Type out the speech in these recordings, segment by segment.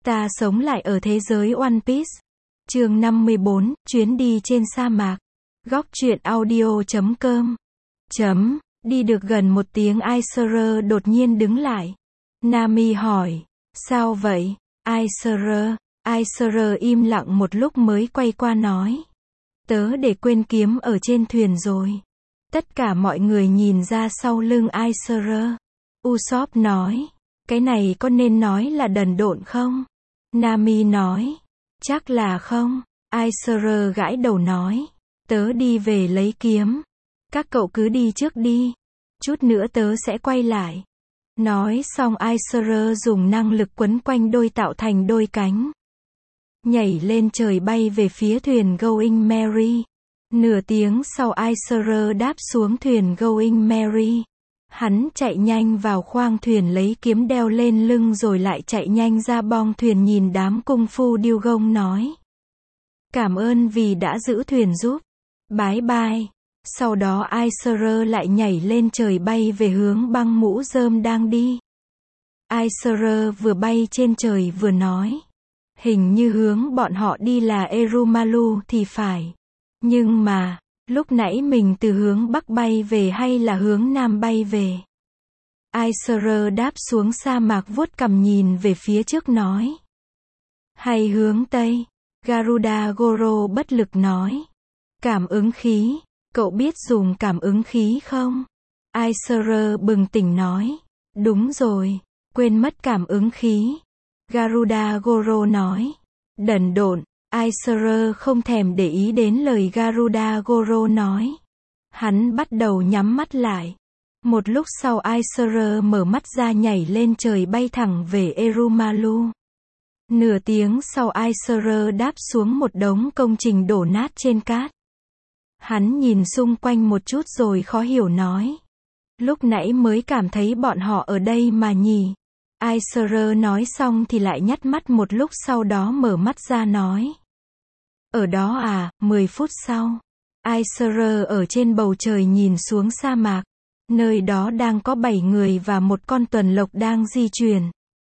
Ta sống lại ở thế giới One Piece. Chương 54, chuyến đi trên sa mạc. Góc truyện audio.com. Đi được gần một tiếng Aiser đột nhiên đứng lại. Nami hỏi, sao vậy, Aiser im lặng một lúc mới quay qua nói. Tớ để quên kiếm ở trên thuyền rồi. Tất cả mọi người nhìn ra sau lưng Aiser. Usopp nói, cái này có nên nói là đần độn không? Nami nói, chắc là không. Aiser gãi đầu nói, tớ đi về lấy kiếm. Các cậu cứ đi trước đi. Chút nữa tớ sẽ quay lại. Nói xong Aiser dùng năng lực quấn quanh đôi tạo thành đôi cánh. Nhảy lên trời bay về phía thuyền Going Merry. Nửa tiếng sau Aiser đáp xuống thuyền Going Merry. Hắn chạy nhanh vào khoang thuyền lấy kiếm đeo lên lưng rồi lại chạy nhanh ra bong thuyền nhìn đám cung phu điêu gông nói. Cảm ơn vì đã giữ thuyền giúp. Bye bye. Sau đó Aiser lại nhảy lên trời bay về hướng băng mũ rơm đang đi. Aiser vừa bay trên trời vừa nói. Hình như hướng bọn họ đi là Erumalu thì phải. Nhưng mà, lúc nãy mình từ hướng Bắc bay về hay là hướng Nam bay về? Aiser đáp xuống sa mạc vuốt cằm nhìn về phía trước nói. Hay hướng Tây? Garuda Goro bất lực nói. Cảm ứng khí, cậu biết dùng cảm ứng khí không? Aiser bừng tỉnh nói. Đúng rồi, quên mất cảm ứng khí. Garuda Goro nói. Đần độn. Aiser không thèm để ý đến lời Garuda Goro nói. Hắn bắt đầu nhắm mắt lại. Một lúc sau Aiser mở mắt ra nhảy lên trời bay thẳng về Erumalu. Nửa tiếng sau Aiser đáp xuống một đống công trình đổ nát trên cát. Hắn nhìn xung quanh một chút rồi khó hiểu nói. Lúc nãy mới cảm thấy bọn họ ở đây mà nhỉ. Aiser nói xong thì lại nhắm mắt một lúc sau đó mở mắt ra nói. Ở đó à, 10 phút sau. Aiser ở trên bầu trời nhìn xuống sa mạc. Nơi đó đang có 7 người và một con tuần lộc đang di chuyển.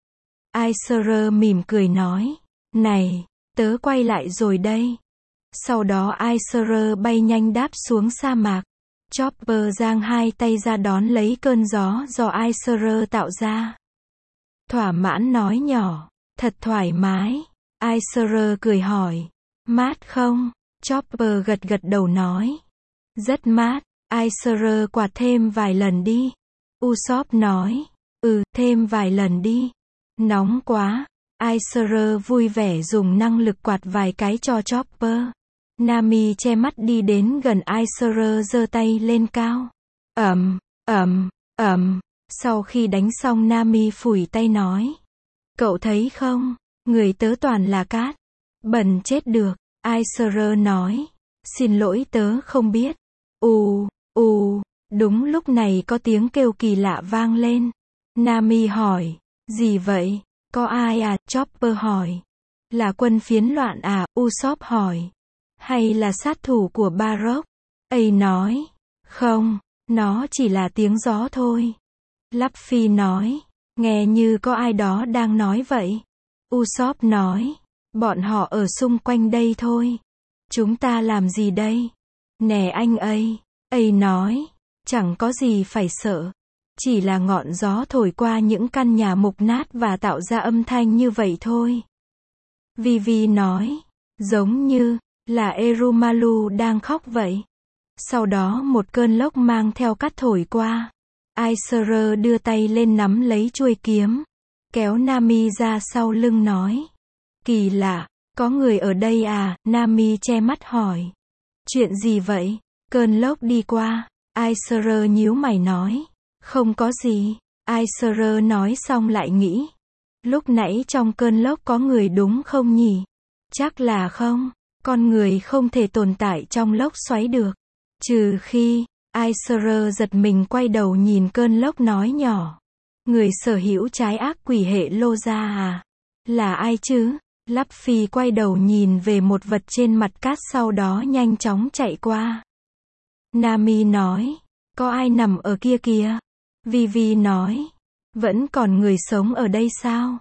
Aiser mỉm cười nói. Này, tớ quay lại rồi đây. Sau đó Aiser bay nhanh đáp xuống sa mạc. Chopper giang hai tay ra đón lấy cơn gió do Aiser tạo ra. Thỏa mãn nói nhỏ. Thật thoải mái. Aiser cười hỏi. Mát không? Chopper gật gật đầu nói. Rất mát. Aiser quạt thêm vài lần đi. Usopp nói. Thêm vài lần đi. Nóng quá. Aiser vui vẻ dùng năng lực quạt vài cái cho Chopper. Nami che mắt đi đến gần Aiser giơ tay lên cao. Sau khi đánh xong Nami phủi tay nói. Cậu thấy không? Người tớ toàn là cát. Bẩn chết được. Aiser nói. Xin lỗi tớ không biết. Đúng lúc này có tiếng kêu kỳ lạ vang lên. Nami hỏi. Gì vậy? Có ai à? Chopper hỏi. Là quân phiến loạn à? Usopp hỏi. Hay là sát thủ của Baroque? Ấy nói. Không, nó chỉ là tiếng gió thôi. Luffy nói. Nghe như có ai đó đang nói vậy. Usopp nói. Bọn họ ở xung quanh đây thôi. Chúng ta làm gì đây? Nè anh ấy. Ấy nói. Chẳng có gì phải sợ. Chỉ là ngọn gió thổi qua những căn nhà mục nát và tạo ra âm thanh như vậy thôi. Vivi nói. Giống như là Erumalu đang khóc vậy. Sau đó một cơn lốc mang theo cát thổi qua. Aiser đưa tay lên nắm lấy chuôi kiếm. Kéo Nami ra sau lưng nói. Kỳ lạ, có người ở đây à? Nami che mắt hỏi. Chuyện gì vậy? Cơn lốc đi qua. Aiser nhíu mày nói. Không có gì. Aiser nói xong lại nghĩ. Lúc nãy trong cơn lốc có người đúng không nhỉ? Chắc là không. Con người không thể tồn tại trong lốc xoáy được. Trừ khi, Aiser giật mình quay đầu nhìn cơn lốc nói nhỏ. Người sở hữu trái ác quỷ hệ lô ra à? Là ai chứ? Luffy quay đầu nhìn về một vật trên mặt cát sau đó nhanh chóng chạy qua. Nami nói. Có ai nằm ở kia kìa? Vivi nói. Vẫn còn người sống ở đây sao?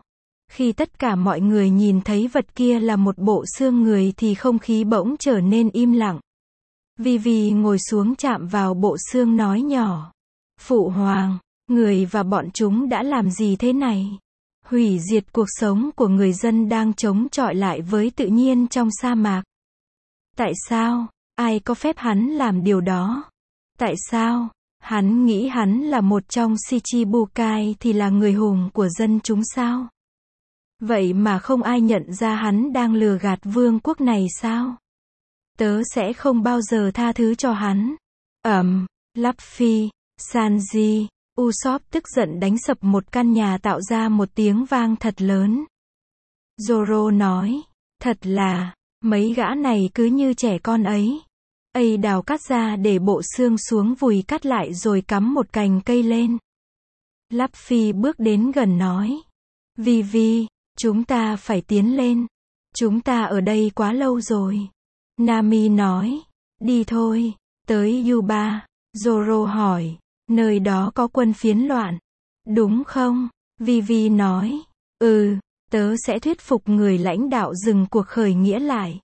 Khi tất cả mọi người nhìn thấy vật kia là một bộ xương người thì không khí bỗng trở nên im lặng. Vivi ngồi xuống chạm vào bộ xương nói nhỏ. Phụ hoàng, người và bọn chúng đã làm gì thế này? Hủy diệt cuộc sống của người dân đang chống chọi lại với tự nhiên trong sa mạc. Tại sao? Ai có phép hắn làm điều đó? Tại sao? Hắn nghĩ hắn là một trong Shichibukai thì là người hùng của dân chúng sao? Vậy mà không ai nhận ra hắn đang lừa gạt vương quốc này sao? Tớ sẽ không bao giờ tha thứ cho hắn. Luffy, Sanji, Usopp tức giận đánh sập một căn nhà tạo ra một tiếng vang thật lớn. Zoro nói, thật là, mấy gã này cứ như trẻ con ấy. Đào cắt ra để bộ xương xuống vùi cắt lại rồi cắm một cành cây lên. Luffy bước đến gần nói, Vivi, chúng ta phải tiến lên. Chúng ta ở đây quá lâu rồi. Nami nói, đi thôi, tới Yuba. Zoro hỏi, nơi đó có quân phiến loạn, đúng không? Vivi nói, tớ sẽ thuyết phục người lãnh đạo dừng cuộc khởi nghĩa lại.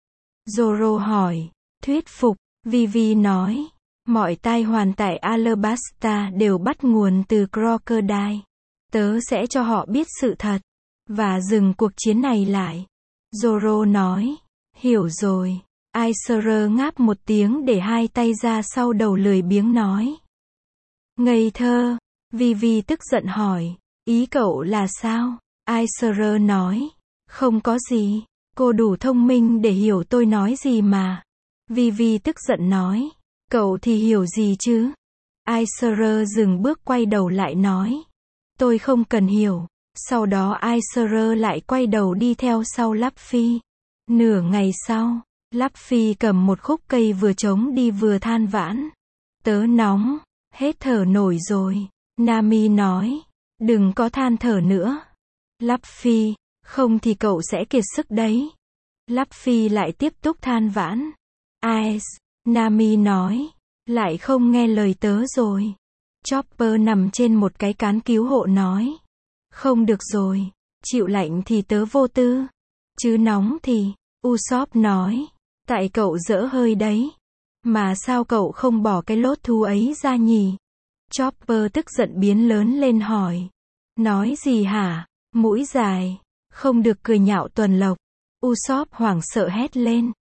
Zoro hỏi, thuyết phục? Vivi nói, mọi tai họa tại Alabasta đều bắt nguồn từ Crocodile. Tớ sẽ cho họ biết sự thật, và dừng cuộc chiến này lại. Zoro nói, hiểu rồi. Aiser ngáp một tiếng để hai tay ra sau đầu lười biếng nói. Ngây thơ. Vivi tức giận hỏi, ý cậu là sao? Aiser nói, không có gì. Cô đủ thông minh để hiểu tôi nói gì mà. Vivi tức giận nói, cậu thì hiểu gì chứ? Aiser dừng bước quay đầu lại nói, tôi không cần hiểu. Sau đó Aiser lại quay đầu đi theo sau Luffy. Nửa ngày sau, Luffy cầm một khúc cây vừa chống đi vừa than vãn. Tớ nóng, hết thở nổi rồi. Nami nói, đừng có than thở nữa. Luffy, không thì cậu sẽ kiệt sức đấy. Luffy lại tiếp tục than vãn. Ice, Nami nói, lại không nghe lời tớ rồi. Chopper nằm trên một cái cán cứu hộ nói, không được rồi, chịu lạnh thì tớ vô tư, chứ nóng thì, Usopp nói, tại cậu dỡ hơi đấy, mà sao cậu không bỏ cái lốt thú ấy ra nhỉ? Chopper tức giận biến lớn lên hỏi, nói gì hả, mũi dài, không được cười nhạo tuần lộc. Usopp hoảng sợ hét lên,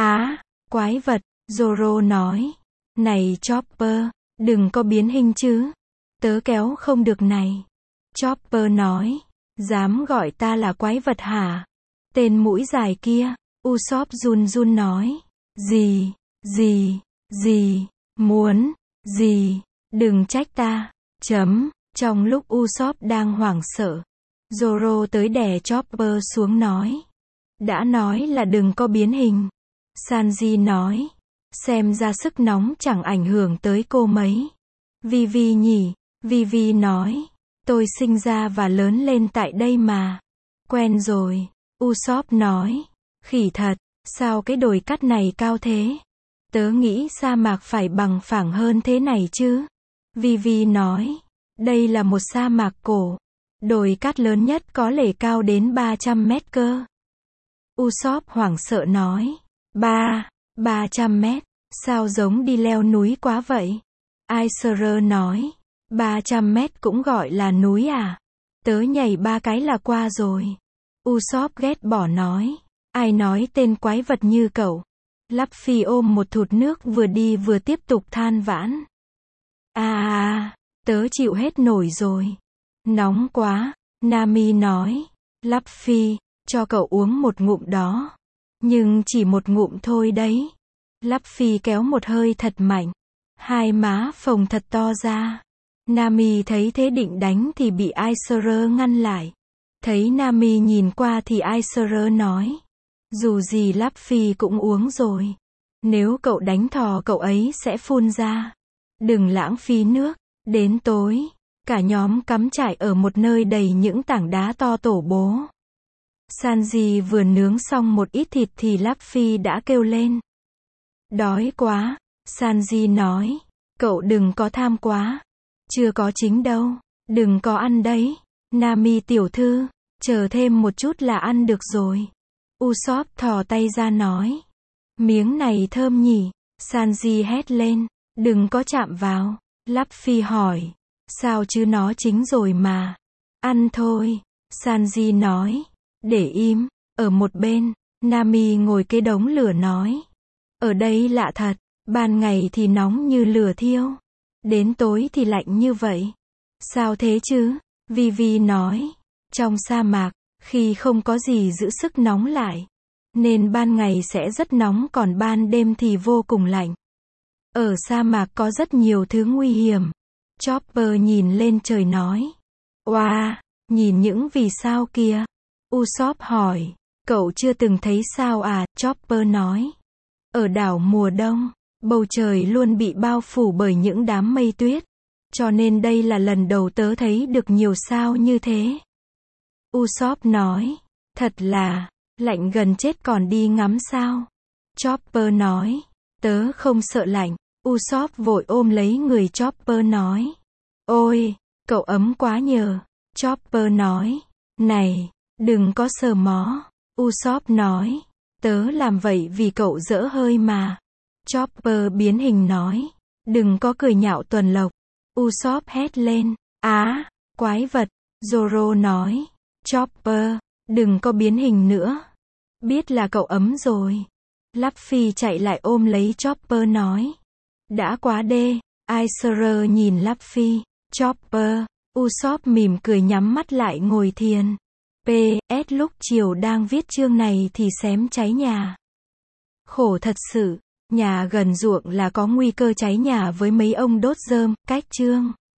quái vật. Zoro nói, này Chopper, đừng có biến hình chứ, tớ kéo không được này. Chopper nói, dám gọi ta là quái vật hả? Tên mũi dài kia. Usopp run run nói, gì, muốn, gì, đừng trách ta, Trong lúc Usopp đang hoảng sợ, Zoro tới đè Chopper xuống nói, đã nói là đừng có biến hình. Sanji nói, xem ra sức nóng chẳng ảnh hưởng tới cô mấy. Vivi nhỉ? Vivi nói, tôi sinh ra và lớn lên tại đây mà. Quen rồi. Usopp nói, khỉ thật, sao cái đồi cát này cao thế? Tớ nghĩ sa mạc phải bằng phẳng hơn thế này chứ. Vivi nói, đây là một sa mạc cổ. Đồi cát lớn nhất có lẽ cao đến 300 mét cơ. Usopp hoảng sợ nói, 300 mét, sao giống đi leo núi quá vậy? Aiser nói, 300 mét cũng gọi là núi à? Tớ nhảy 3 cái là qua rồi. Usopp ghét bỏ nói, ai nói tên quái vật như cậu? Luffy ôm một thụt nước vừa đi vừa tiếp tục than vãn. Tớ chịu hết nổi rồi. Nóng quá. Nami nói, Luffy, cho cậu uống một ngụm đó. Nhưng chỉ một ngụm thôi đấy. Luffy kéo một hơi thật mạnh. Hai má phồng thật to ra. Nami thấy thế định đánh thì bị Aiser ngăn lại. Thấy Nami nhìn qua thì Aiser nói, dù gì Luffy cũng uống rồi. Nếu cậu đánh thò cậu ấy sẽ phun ra. Đừng lãng phí nước. Đến tối, cả nhóm cắm trại ở một nơi đầy những tảng đá to tổ bố. Sanji vừa nướng xong một ít thịt thì Luffy đã kêu lên. Đói quá. Sanji nói, cậu đừng có tham quá. Chưa có chính đâu. Đừng có ăn đấy. Nami tiểu thư, Chờ thêm một chút là ăn được rồi. Usopp thò tay ra nói. Miếng này thơm nhỉ? Sanji hét lên. Đừng có chạm vào. Luffy hỏi. Sao chứ nó chín rồi mà. Ăn thôi. Sanji nói. Để im. Ở một bên, Nami ngồi kế đống lửa nói. Ở đây lạ thật. Ban ngày thì nóng như lửa thiêu. Đến tối thì lạnh như vậy. Sao thế chứ? Vivi nói. Trong sa mạc, khi không có gì giữ sức nóng lại, nên ban ngày sẽ rất nóng còn ban đêm thì vô cùng lạnh. Ở sa mạc có rất nhiều thứ nguy hiểm. Chopper nhìn lên trời nói. Wow, nhìn những vì sao kia. Usopp hỏi. Cậu chưa từng thấy sao à? Chopper nói. Ở đảo mùa đông, bầu trời luôn bị bao phủ bởi những đám mây tuyết. Cho nên đây là lần đầu tớ thấy được nhiều sao như thế. Usopp nói. Thật là, lạnh gần chết còn đi ngắm sao. Chopper nói. Tớ không sợ lạnh. Usopp vội ôm lấy người Chopper nói. Ôi, cậu ấm quá nhờ. Chopper nói. Này, đừng có sờ mó. Usopp nói. Tớ làm vậy vì cậu dỡ hơi mà. Chopper biến hình nói. Đừng có cười nhạo tuần lộc. Usopp hét lên. Á, quái vật. Zoro nói. Chopper, đừng có biến hình nữa. Biết là cậu ấm rồi. Luffy chạy lại ôm lấy Chopper nói. Đã quá đê. Aiser nhìn Luffy. Chopper. Usopp mỉm cười nhắm mắt lại ngồi thiền. PS lúc chiều đang viết chương này thì xém cháy nhà. Khổ thật sự. Nhà gần ruộng là có nguy cơ cháy nhà với mấy ông đốt rơm. Cách chương.